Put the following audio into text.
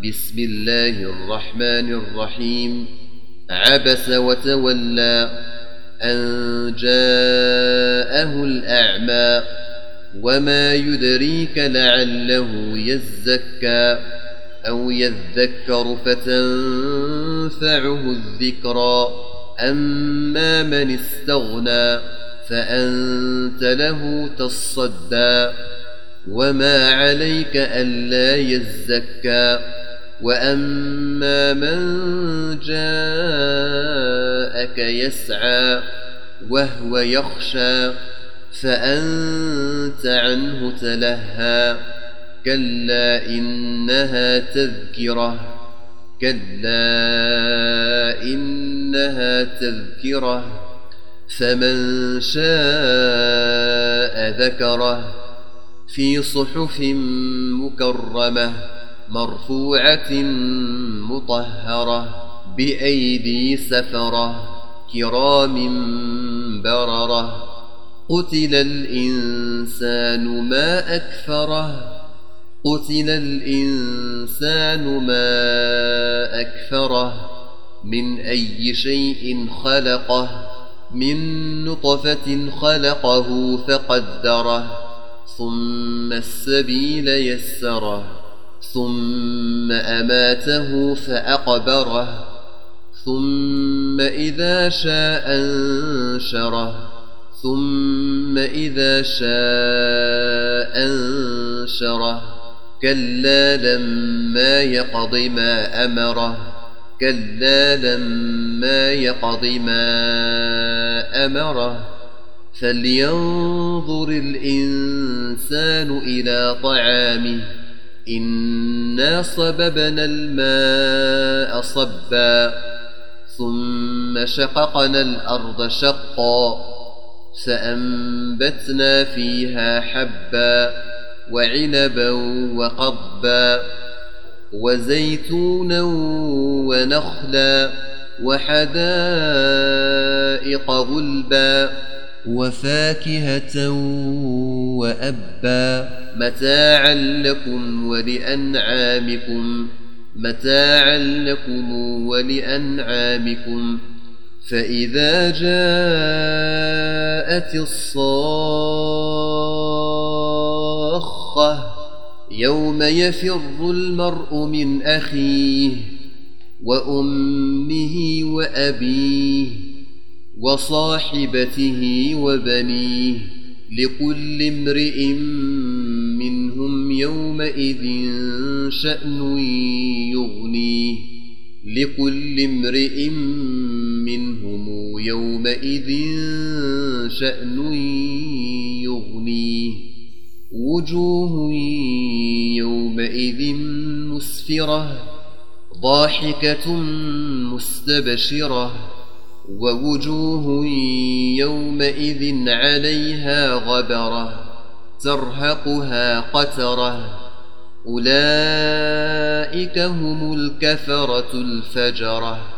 بسم الله الرحمن الرحيم. عبس وتولى أن جاءه الأعمى وما يدريك لعله يزكى أو يذكر فتنفعه الذكرى. أما من استغنى فأنت له تصدى وما عليك ألا يزكى. وأما من جاءك يسعى وهو يخشى فأنت عنه تلهى. كلا إنها تذكرة فمن شاء ذكره في صحف مكرمة مرفوعة مطهرة بأيدي سفرة كرام بررة. قتل الإنسان ما أكفره من أي شيء خلقه من نطفة خلقه فقدره ثم السبيل يسره ثم أماته فأقبره ثم إذا شاء أنشره كلا لما يقض ما أمره. فلينظر الإنسان إلى طعامه إنا صببنا الماء صبا ثم شققنا الأرض شقا فأنبتنا فيها حبا وعنبا وقضبا وزيتونا ونخلا وحدائق غلبا وفاكهة وأبا متاعا لكم ولأنعامكم. فإذا جاءت الصاخة يوم يفر المرء من أخيه وأمه وأبيه وصاحبته وبنيه لكل امرئ منهم يومئذ شأن يغنيه. وجوه يومئذ مسفرة ضاحكة مستبشرة ووجوه يومئذ عليها غبرة ترهقها قترة. أولئك هم الكفرة الفجرة.